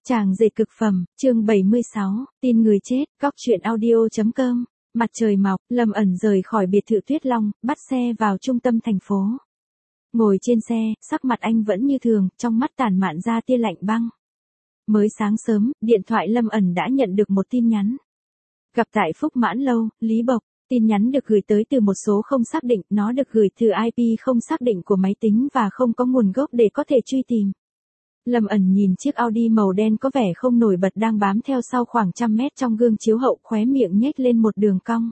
Chàng dệt cực phẩm, chương 76, tin người chết, góc truyện audio.com. Mặt trời mọc, Lâm ẩn rời khỏi biệt thự Tuyết Long, bắt xe vào trung tâm thành phố. Ngồi trên xe, sắc mặt anh vẫn như thường, trong mắt tản mạn ra tia lạnh băng. Mới sáng sớm, điện thoại Lâm ẩn đã nhận được một tin nhắn. Gặp tại Phúc Mãn Lâu, Lý Bộc. Tin nhắn được gửi tới từ một số không xác định, nó được gửi từ IP không xác định của máy tính và không có nguồn gốc để có thể truy tìm. Lâm ẩn nhìn chiếc Audi màu đen có vẻ không nổi bật đang bám theo sau khoảng 100 mét trong gương chiếu hậu, khóe miệng nhếch lên một đường cong.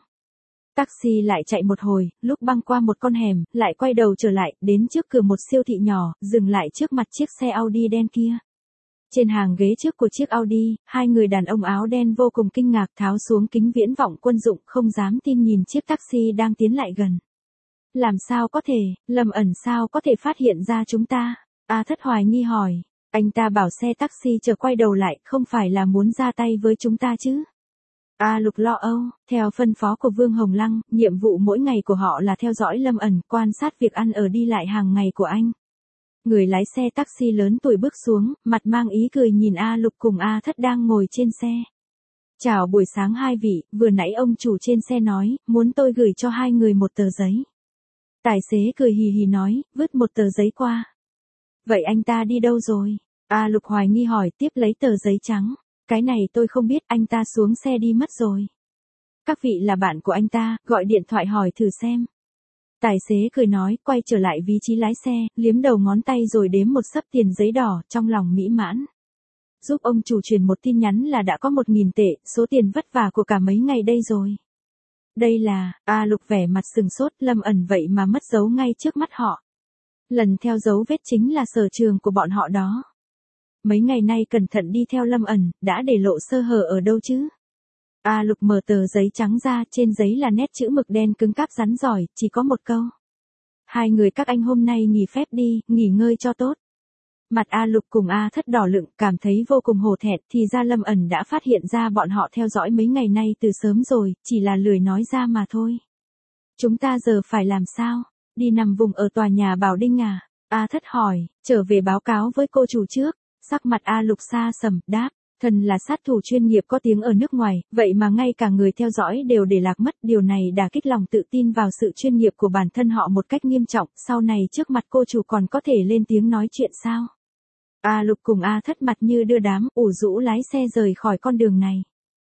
Taxi lại chạy một hồi, lúc băng qua một con hẻm, lại quay đầu trở lại, đến trước cửa một siêu thị nhỏ, dừng lại trước mặt chiếc xe Audi đen kia. Trên hàng ghế trước của chiếc Audi, hai người đàn ông áo đen vô cùng kinh ngạc tháo xuống kính viễn vọng quân dụng, không dám tin nhìn chiếc taxi đang tiến lại gần. Làm sao có thể, Lâm ẩn sao có thể phát hiện ra chúng ta? A Thất hoài nghi hỏi. Anh ta bảo xe taxi chờ quay đầu lại, không phải là muốn ra tay với chúng ta chứ? A Lục lo âu, theo phân phó của Vương Hồng Lăng, nhiệm vụ mỗi ngày của họ là theo dõi Lâm ẩn, quan sát việc ăn ở đi lại hàng ngày của anh. Người lái xe taxi lớn tuổi bước xuống, mặt mang ý cười nhìn A Lục cùng A Thất đang ngồi trên xe. Chào buổi sáng hai vị, vừa nãy ông chủ trên xe nói, muốn tôi gửi cho hai người một tờ giấy. Tài xế cười hì hì nói, vứt một tờ giấy qua. Vậy anh ta đi đâu rồi? A Lục hoài nghi hỏi, tiếp lấy tờ giấy trắng. Cái này tôi không biết, anh ta xuống xe đi mất rồi. Các vị là bạn của anh ta, gọi điện thoại hỏi thử xem. Tài xế cười nói, quay trở lại vị trí lái xe, liếm đầu ngón tay rồi đếm một xấp tiền giấy đỏ, trong lòng mỹ mãn. Giúp ông chủ truyền một tin nhắn là đã có 1.000 tệ, số tiền vất vả của cả mấy ngày đây rồi. Đây là, A Lục vẻ mặt sừng sốt, Lâm ẩn vậy mà mất dấu ngay trước mắt họ. Lần theo dấu vết chính là sở trường của bọn họ đó. Mấy ngày nay cẩn thận đi theo Lâm ẩn, đã để lộ sơ hở ở đâu chứ? A Lục mở tờ giấy trắng ra, trên giấy là nét chữ mực đen cứng cáp rắn giỏi, chỉ có một câu. Hai người các anh hôm nay nghỉ phép đi, nghỉ ngơi cho tốt. Mặt A Lục cùng A Thất đỏ lựng, cảm thấy vô cùng hổ thẹn, thì ra Lâm ẩn đã phát hiện ra bọn họ theo dõi mấy ngày nay từ sớm rồi, chỉ là lười nói ra mà thôi. Chúng ta giờ phải làm sao? Đi nằm vùng ở tòa nhà Bảo Đinh à? A Thất hỏi, trở về báo cáo với cô chủ trước. Sắc mặt A Lục xa sầm, đáp, thần là sát thủ chuyên nghiệp có tiếng ở nước ngoài, vậy mà ngay cả người theo dõi đều để lạc mất, điều này đả kích lòng tự tin vào sự chuyên nghiệp của bản thân họ một cách nghiêm trọng, sau này trước mặt cô chủ còn có thể lên tiếng nói chuyện sao? A Lục cùng A Thất mặt như đưa đám, ủ rũ lái xe rời khỏi con đường này.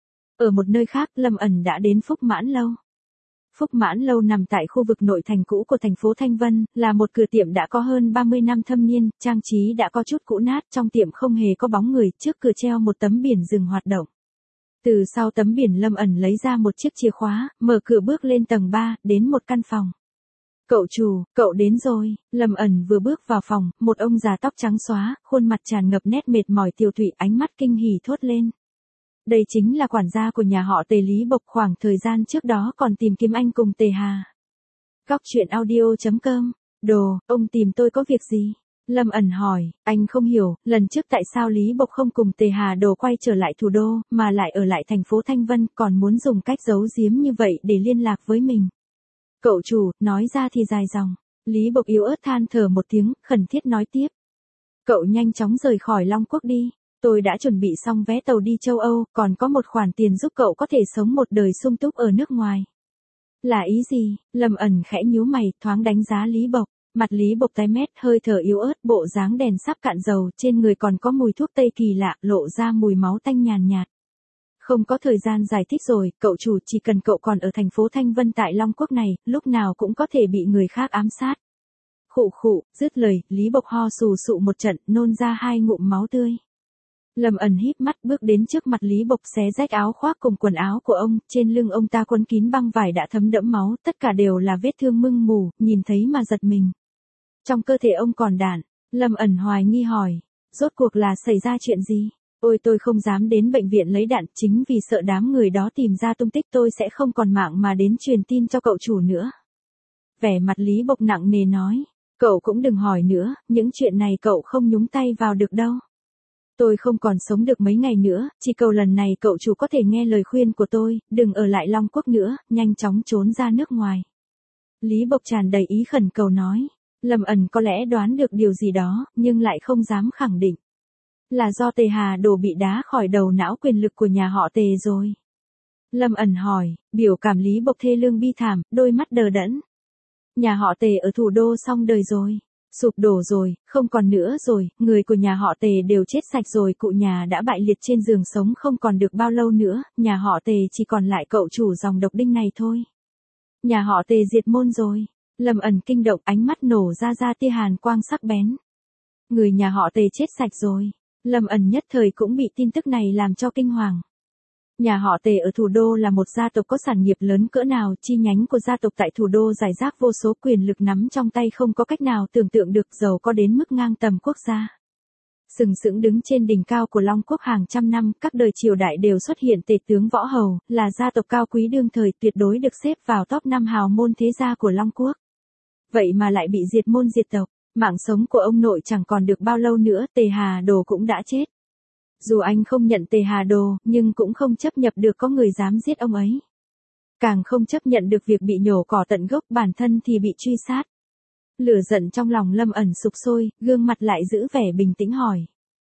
Ở một nơi khác, Lâm ẩn đã đến Phúc Mãn Lâu. Phúc Mãn Lâu nằm tại khu vực nội thành cũ của thành phố Thanh Vân, là một cửa tiệm đã có hơn 30 năm thâm niên, trang trí đã có chút cũ nát, trong tiệm không hề có bóng người, trước cửa treo một tấm biển dừng hoạt động. Từ sau tấm biển Lâm ẩn lấy ra một chiếc chìa khóa, mở cửa bước lên tầng 3, đến một căn phòng. Cậu chủ, cậu đến rồi. Lâm ẩn vừa bước vào phòng, một ông già tóc trắng xóa, khuôn mặt tràn ngập nét mệt mỏi tiều tụy, ánh mắt kinh hỉ thốt lên. Đây chính là quản gia của nhà họ Tề Lý Bộc, khoảng thời gian trước đó còn tìm kiếm anh cùng Tề Hà. Góc truyện audio.com. Đồ, ông tìm tôi có việc gì? Lâm ẩn hỏi, anh không hiểu, lần trước tại sao Lý Bộc không cùng Tề Hà Đồ quay trở lại thủ đô, mà lại ở lại thành phố Thanh Vân, còn muốn dùng cách giấu giếm như vậy để liên lạc với mình. Cậu chủ, nói ra thì dài dòng. Lý Bộc yếu ớt than thở một tiếng, khẩn thiết nói tiếp. Cậu nhanh chóng rời khỏi Long Quốc đi. Tôi đã chuẩn bị xong vé tàu đi châu Âu, còn có một khoản tiền giúp cậu có thể sống một đời sung túc ở nước ngoài. Là ý gì? Lâm ẩn khẽ nhíu mày, thoáng đánh giá Lý Bộc. Mặt Lý Bộc tái mét, hơi thở yếu ớt, bộ dáng đèn sắp cạn dầu, trên người còn có mùi thuốc tây kỳ lạ, lộ ra mùi máu tanh nhàn nhạt. Không có thời gian giải thích rồi, cậu chủ, chỉ cần cậu còn ở thành phố Thanh Vân tại Long Quốc này, lúc nào cũng có thể bị người khác ám sát. Khụ khụ, dứt lời, Lý Bộc ho sù sụ một trận, nôn ra 2 ngụm máu tươi. Lâm ẩn híp mắt bước đến trước mặt Lý Bộc, xé rách áo khoác cùng quần áo của ông, trên lưng ông ta quấn kín băng vải đã thấm đẫm máu, tất cả đều là vết thương mưng mù, nhìn thấy mà giật mình. Trong cơ thể ông còn đạn. Lâm ẩn hoài nghi hỏi, rốt cuộc là xảy ra chuyện gì? Ôi, tôi không dám đến bệnh viện lấy đạn, chính vì sợ đám người đó tìm ra tung tích tôi sẽ không còn mạng mà đến truyền tin cho cậu chủ nữa. Vẻ mặt Lý Bộc nặng nề nói, cậu cũng đừng hỏi nữa, những chuyện này cậu không nhúng tay vào được đâu. Tôi không còn sống được mấy ngày nữa, chỉ cầu lần này cậu chủ có thể nghe lời khuyên của tôi, đừng ở lại Long Quốc nữa, nhanh chóng trốn ra nước ngoài. Lý Bộc tràn đầy ý khẩn cầu nói. Lâm ẩn có lẽ đoán được điều gì đó, nhưng lại không dám khẳng định. Là do Tề Hà Đồ bị đá khỏi đầu não quyền lực của nhà họ Tề rồi. Lâm ẩn hỏi, biểu cảm Lý Bộc thê lương bi thảm, đôi mắt đờ đẫn. Nhà họ Tề ở thủ đô xong đời rồi. Sụp đổ rồi, không còn nữa rồi, người của nhà họ Tề đều chết sạch rồi, cụ nhà đã bại liệt trên giường sống không còn được bao lâu nữa, nhà họ Tề chỉ còn lại cậu chủ dòng độc đinh này thôi. Nhà họ Tề diệt môn rồi. Lâm ẩn kinh động, ánh mắt nổ ra tia hàn quang sắc bén. Người nhà họ Tề chết sạch rồi. Lâm ẩn nhất thời cũng bị tin tức này làm cho kinh hoàng. Nhà họ Tề ở thủ đô là một gia tộc có sản nghiệp lớn cỡ nào, chi nhánh của gia tộc tại thủ đô rải rác vô số, quyền lực nắm trong tay không có cách nào tưởng tượng được, giàu có đến mức ngang tầm quốc gia. Sừng sững đứng trên đỉnh cao của Long Quốc hàng trăm năm, các đời triều đại đều xuất hiện tể tướng võ hầu, là gia tộc cao quý đương thời, tuyệt đối được xếp vào top 5 hào môn thế gia của Long Quốc. Vậy mà lại bị diệt môn diệt tộc, mạng sống của ông nội chẳng còn được bao lâu nữa, Tề Hà Đồ cũng đã chết. Dù anh không nhận Tề Hà Đồ, nhưng cũng không chấp nhận được có người dám giết ông ấy. Càng không chấp nhận được việc bị nhổ cỏ tận gốc, bản thân thì bị truy sát. Lửa giận trong lòng Lâm ẩn sục sôi, gương mặt lại giữ vẻ bình tĩnh hỏi.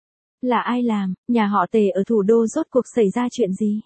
Là ai làm, nhà họ Tề ở thủ đô rốt cuộc xảy ra chuyện gì?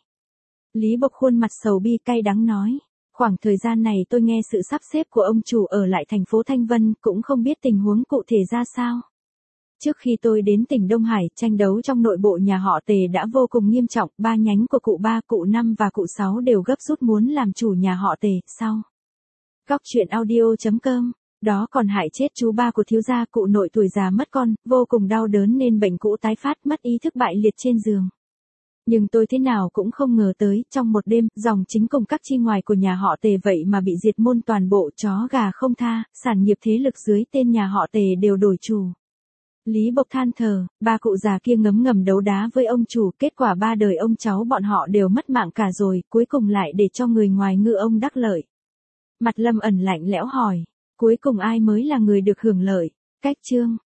Lý Bộc khuôn mặt sầu bi cay đắng nói. Khoảng thời gian này tôi nghe sự sắp xếp của ông chủ ở lại thành phố Thanh Vân, cũng không biết tình huống cụ thể ra sao. Trước khi tôi đến tỉnh Đông Hải, tranh đấu trong nội bộ nhà họ Tề đã vô cùng nghiêm trọng, 3 nhánh của cụ 3, cụ 5 và cụ 6 đều gấp rút muốn làm chủ nhà họ Tề, sau. Góc truyện audio.com, đó còn hại chết chú ba của thiếu gia, cụ nội tuổi già mất con, vô cùng đau đớn nên bệnh cũ tái phát, mất ý thức bại liệt trên giường. Nhưng tôi thế nào cũng không ngờ tới, trong một đêm, dòng chính cùng các chi ngoài của nhà họ Tề vậy mà bị diệt môn toàn bộ, chó gà không tha, sản nghiệp thế lực dưới tên nhà họ Tề đều đổi chủ. Lý Bộc than thở, ba cụ già kia ngấm ngầm đấu đá với ông chủ, kết quả 3 đời ông cháu bọn họ đều mất mạng cả rồi, cuối cùng lại để cho người ngoài ngư ông đắc lợi. Mặt Lâm ẩn lạnh lẽo hỏi, cuối cùng ai mới là người được hưởng lợi? Cách chương